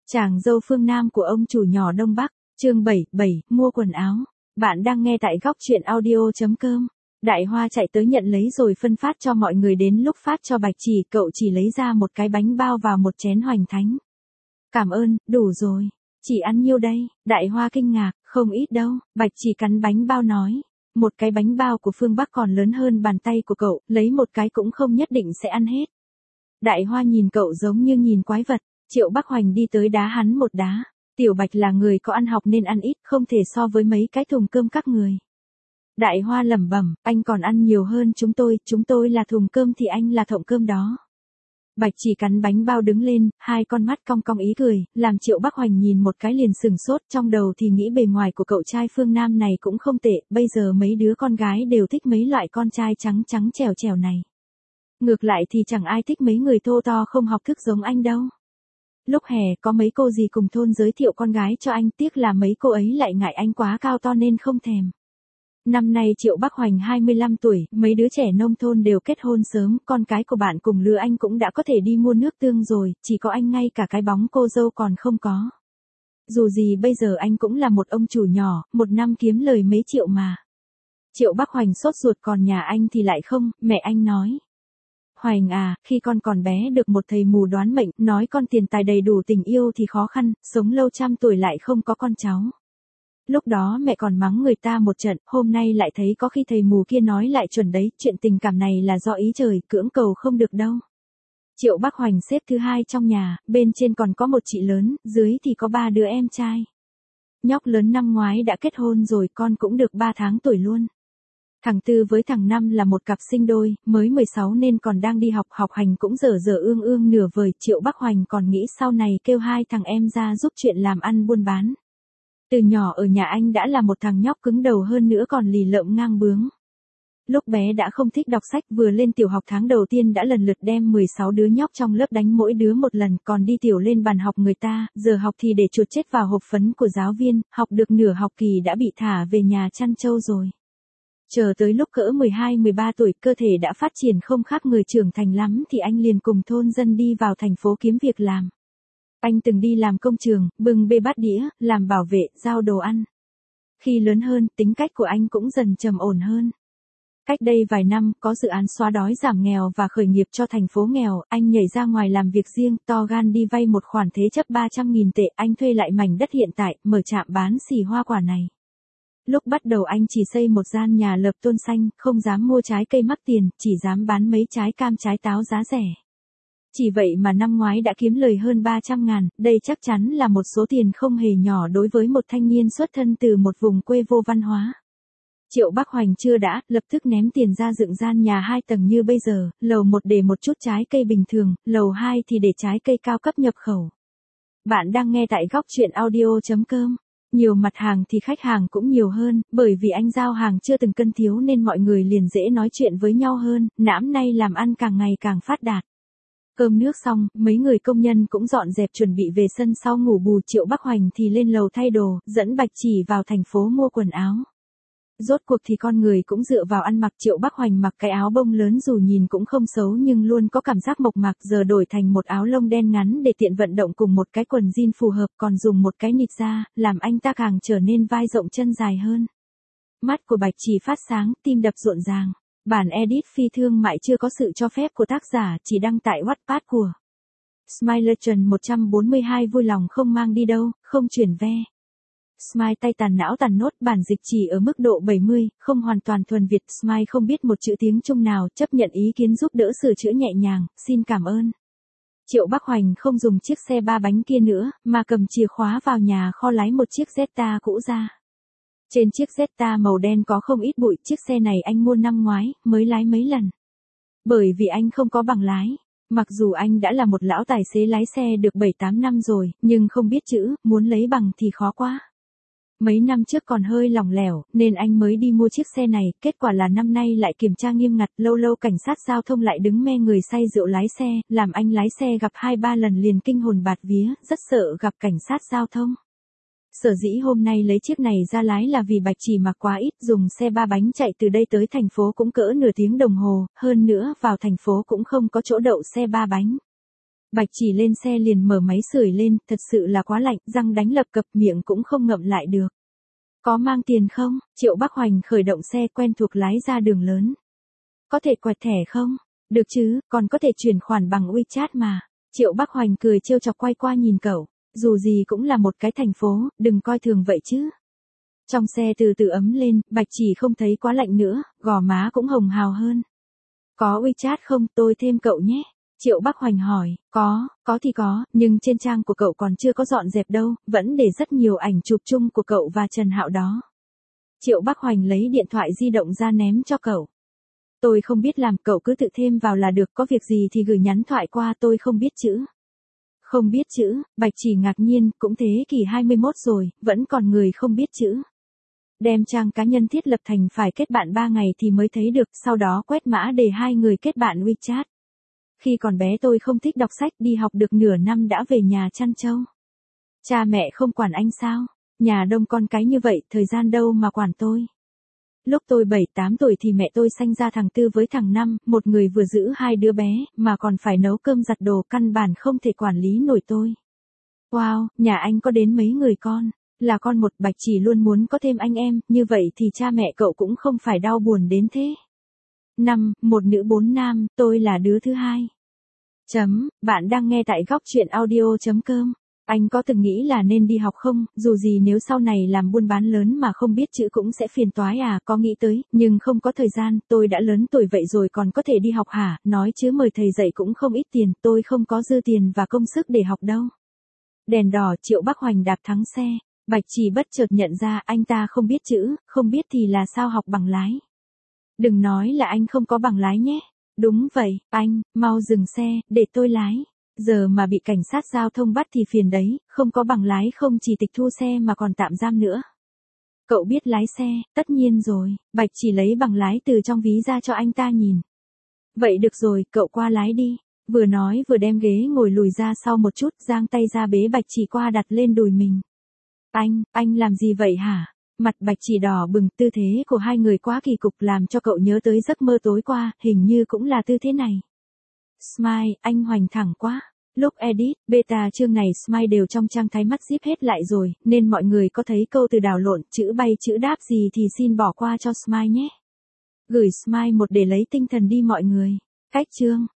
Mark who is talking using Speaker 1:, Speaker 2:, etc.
Speaker 1: Chàng dâu phương Nam của ông chủ nhỏ Đông Bắc, chương 7, mua quần áo. Bạn đang nghe tại góc truyện audio.com. Đại Hoa chạy tới nhận lấy rồi phân phát cho mọi người, đến lúc phát cho Bạch Chỉ, cậu chỉ lấy ra một cái bánh bao vào một chén hoành thánh. Cảm ơn, đủ rồi. Chỉ ăn nhiêu đây? Đại Hoa kinh ngạc, không ít đâu. Bạch Chỉ cắn bánh bao nói. Một cái bánh bao của phương Bắc còn lớn hơn bàn tay của cậu, lấy một cái cũng không nhất định sẽ ăn hết. Đại Hoa nhìn cậu giống như nhìn quái vật. Triệu Bắc Hoành đi tới đá hắn một đá. Tiểu Bạch là người có ăn học nên ăn ít, không thể so với mấy cái thùng cơm các người. Đại Hoa lẩm bẩm, anh còn ăn nhiều hơn chúng tôi là thùng cơm thì anh là thọng cơm đó. Bạch Chỉ cắn bánh bao đứng lên, hai con mắt cong cong ý cười, làm Triệu Bắc Hoành nhìn một cái liền sừng sốt, trong đầu thì nghĩ bề ngoài của cậu trai phương Nam này cũng không tệ, bây giờ mấy đứa con gái đều thích mấy loại con trai trắng trắng trẻo trẻo này. Ngược lại thì chẳng ai thích mấy người thô to không học thức giống anh đâu. Lúc hè có mấy cô dì cùng thôn giới thiệu con gái cho anh, tiếc là mấy cô ấy lại ngại anh quá cao to nên không thèm. Năm nay Triệu Bắc Hoành 25 tuổi, mấy đứa trẻ nông thôn đều kết hôn sớm, con cái của bạn cùng lứa anh cũng đã có thể đi mua nước tương rồi, chỉ có anh ngay cả cái bóng cô dâu còn không có. Dù gì bây giờ anh cũng là một ông chủ nhỏ, một năm kiếm lời mấy triệu mà. Triệu Bắc Hoành sốt ruột, còn nhà anh thì lại không, mẹ anh nói. Hoành à, khi con còn bé được một thầy mù đoán mệnh, nói con tiền tài đầy đủ tình yêu thì khó khăn, sống lâu trăm tuổi lại không có con cháu. Lúc đó mẹ còn mắng người ta một trận, hôm nay lại thấy có khi thầy mù kia nói lại chuẩn đấy, chuyện tình cảm này là do ý trời, cưỡng cầu không được đâu. Triệu Bắc Hoành xếp thứ hai trong nhà, bên trên còn có một chị lớn, dưới thì có 3 đứa em trai. Nhóc lớn năm ngoái đã kết hôn rồi, con cũng được 3 tháng tuổi luôn. Thằng Tư với thằng Năm là một cặp sinh đôi, mới 16 nên còn đang đi học, học hành cũng dở dở ương ương nửa vời. Triệu Bắc Hoành còn nghĩ sau này kêu hai thằng em ra giúp chuyện làm ăn buôn bán. Từ nhỏ ở nhà anh đã là một thằng nhóc cứng đầu, hơn nữa còn lì lợm ngang bướng. Lúc bé đã không thích đọc sách, vừa lên tiểu học tháng đầu tiên đã lần lượt đem 16 đứa nhóc trong lớp đánh mỗi đứa một lần, còn đi tiểu lên bàn học người ta, giờ học thì để chuột chết vào hộp phấn của giáo viên, học được nửa học kỳ đã bị thả về nhà chăn trâu rồi. Chờ tới lúc cỡ 12-13 tuổi, cơ thể đã phát triển không khác người trưởng thành lắm thì anh liền cùng thôn dân đi vào thành phố kiếm việc làm. Anh từng đi làm công trường, bưng bê bát đĩa, làm bảo vệ, giao đồ ăn. Khi lớn hơn, tính cách của anh cũng dần trầm ổn hơn. Cách đây vài năm, có dự án xóa đói giảm nghèo và khởi nghiệp cho thành phố nghèo, anh nhảy ra ngoài làm việc riêng, to gan đi vay một khoản thế chấp 300.000 tệ, anh thuê lại mảnh đất hiện tại, mở trạm bán xỉ hoa quả này. Lúc bắt đầu anh chỉ xây một gian nhà lợp tôn xanh, không dám mua trái cây mắc tiền, chỉ dám bán mấy trái cam trái táo giá rẻ. Chỉ vậy mà năm ngoái đã kiếm lời hơn 300.000, đây chắc chắn là một số tiền không hề nhỏ đối với một thanh niên xuất thân từ một vùng quê vô văn hóa. Triệu Bắc Hoành chưa đã, lập tức ném tiền ra dựng gian nhà 2 tầng như bây giờ, lầu 1 để một chút trái cây bình thường, lầu 2 thì để trái cây cao cấp nhập khẩu. Bạn đang nghe tại góc truyện audio.com. Nhiều mặt hàng thì khách hàng cũng nhiều hơn, bởi vì anh giao hàng chưa từng cân thiếu nên mọi người liền dễ nói chuyện với nhau hơn, nãm nay làm ăn càng ngày càng phát đạt. Cơm nước xong, mấy người công nhân cũng dọn dẹp chuẩn bị về sân sau ngủ bù. Triệu Bắc Hoành thì lên lầu thay đồ, dẫn Bạch Chỉ vào thành phố mua quần áo. Rốt cuộc thì con người cũng dựa vào ăn mặc. Triệu Bắc Hoành mặc cái áo bông lớn dù nhìn cũng không xấu nhưng luôn có cảm giác mộc mạc, giờ đổi thành một áo lông đen ngắn để tiện vận động cùng một cái quần jean phù hợp, còn dùng một cái nịt da, làm anh ta càng trở nên vai rộng chân dài hơn. Mắt của Bạch Chỉ phát sáng, tim đập rộn ràng. Bản edit phi thương mại chưa có sự cho phép của tác giả, chỉ đăng tại Wattpad của Smileton 142, vui lòng không mang đi đâu, không chuyển ve. Smile tay tàn não tàn nốt, bản dịch chỉ ở mức độ 70, không hoàn toàn thuần Việt. Smile không biết một chữ tiếng Trung nào, chấp nhận ý kiến giúp đỡ sửa chữa nhẹ nhàng, xin cảm ơn. Triệu Bắc Hoành không dùng chiếc xe 3 bánh kia nữa, mà cầm chìa khóa vào nhà kho lái một chiếc Jetta cũ ra. Trên chiếc Jetta màu đen có không ít bụi, chiếc xe này anh mua năm ngoái, mới lái mấy lần. Bởi vì anh không có bằng lái. Mặc dù anh đã là một lão tài xế lái xe được 7-8 năm rồi, nhưng không biết chữ, muốn lấy bằng thì khó quá. Mấy năm trước còn hơi lỏng lẻo, nên anh mới đi mua chiếc xe này, kết quả là năm nay lại kiểm tra nghiêm ngặt, lâu lâu cảnh sát giao thông lại đứng me người say rượu lái xe, làm anh lái xe gặp 2-3 lần liền kinh hồn bạt vía, rất sợ gặp cảnh sát giao thông. Sở dĩ hôm nay lấy chiếc này ra lái là vì Bạch Chỉ mặc quá ít, dùng xe 3 bánh chạy từ đây tới thành phố cũng cỡ nửa tiếng đồng hồ, hơn nữa vào thành phố cũng không có chỗ đậu xe 3 bánh. Bạch Chỉ lên xe liền mở máy sưởi lên, thật sự là quá lạnh, răng đánh lập cập, miệng cũng không ngậm lại được. Có mang tiền không? Triệu Bắc Hoành khởi động xe quen thuộc lái ra đường lớn. Có thể quẹt thẻ không? Được chứ, còn có thể chuyển khoản bằng WeChat mà. Triệu Bắc Hoành cười trêu chọc quay qua nhìn cậu. Dù gì cũng là một cái thành phố, đừng coi thường vậy chứ. Trong xe từ từ ấm lên, Bạch Chỉ không thấy quá lạnh nữa, gò má cũng hồng hào hơn. Có WeChat không, tôi thêm cậu nhé. Triệu Bắc Hoành hỏi, có thì có, nhưng trên trang của cậu còn chưa có dọn dẹp đâu, vẫn để rất nhiều ảnh chụp chung của cậu và Trần Hạo đó. Triệu Bắc Hoành lấy điện thoại di động ra ném cho cậu. Tôi không biết làm, cậu cứ tự thêm vào là được, có việc gì thì gửi nhắn thoại qua, tôi không biết chữ. Không biết chữ, Bạch Chỉ ngạc nhiên, cũng thế kỷ 21 rồi, vẫn còn người không biết chữ. Đem trang cá nhân thiết lập thành phải kết bạn 3 ngày thì mới thấy được, sau đó quét mã để 2 người kết bạn WeChat. Khi còn bé tôi không thích đọc sách, đi học được nửa năm đã về nhà chăn trâu. Cha mẹ không quản anh sao? Nhà đông con cái như vậy, thời gian đâu mà quản tôi. Lúc tôi 7-8 tuổi thì mẹ tôi sanh ra thằng Tư với thằng Năm, một người vừa giữ 2 đứa bé, mà còn phải nấu cơm giặt đồ, căn bản không thể quản lý nổi tôi. Wow, nhà anh có đến mấy người con? Là con một. Bạch Chỉ luôn muốn có thêm anh em, như vậy thì cha mẹ cậu cũng không phải đau buồn đến thế. 5, 1 nữ 4 nam, tôi là đứa thứ 2. Bạn đang nghe tại góc truyện audio.com. Anh có từng nghĩ là nên đi học không, dù gì nếu sau này làm buôn bán lớn mà không biết chữ cũng sẽ phiền toái à, có nghĩ tới, nhưng không có thời gian, tôi đã lớn tuổi vậy rồi còn có thể đi học hả, nói chứ mời thầy dạy cũng không ít tiền, tôi không có dư tiền và công sức để học đâu. Đèn đỏ, Triệu Bắc Hoành đạp thắng xe, Bạch Chỉ bất chợt nhận ra anh ta không biết chữ, không biết thì là sao học bằng lái. Đừng nói là anh không có bằng lái nhé. Đúng vậy, anh, mau dừng xe, để tôi lái. Giờ mà bị cảnh sát giao thông bắt thì phiền đấy, không có bằng lái không chỉ tịch thu xe mà còn tạm giam nữa. Cậu biết lái xe, tất nhiên rồi, Bạch Chỉ lấy bằng lái từ trong ví ra cho anh ta nhìn. Vậy được rồi, cậu qua lái đi. Vừa nói vừa đem ghế ngồi lùi ra sau một chút, giang tay ra bế Bạch Chỉ qua đặt lên đùi mình. Anh làm gì vậy hả? Mặt Bạch Chỉ đỏ bừng, tư thế của hai người quá kỳ cục làm cho cậu nhớ tới giấc mơ tối qua, hình như cũng là tư thế này. Smile, anh hoành thẳng quá. Lúc edit, beta chương này Smile đều trong trang thái mắt zip hết lại rồi, nên mọi người có thấy câu từ đảo lộn, chữ bay chữ đáp gì thì xin bỏ qua cho Smile nhé. Gửi Smile một để lấy tinh thần đi mọi người. Cách chương.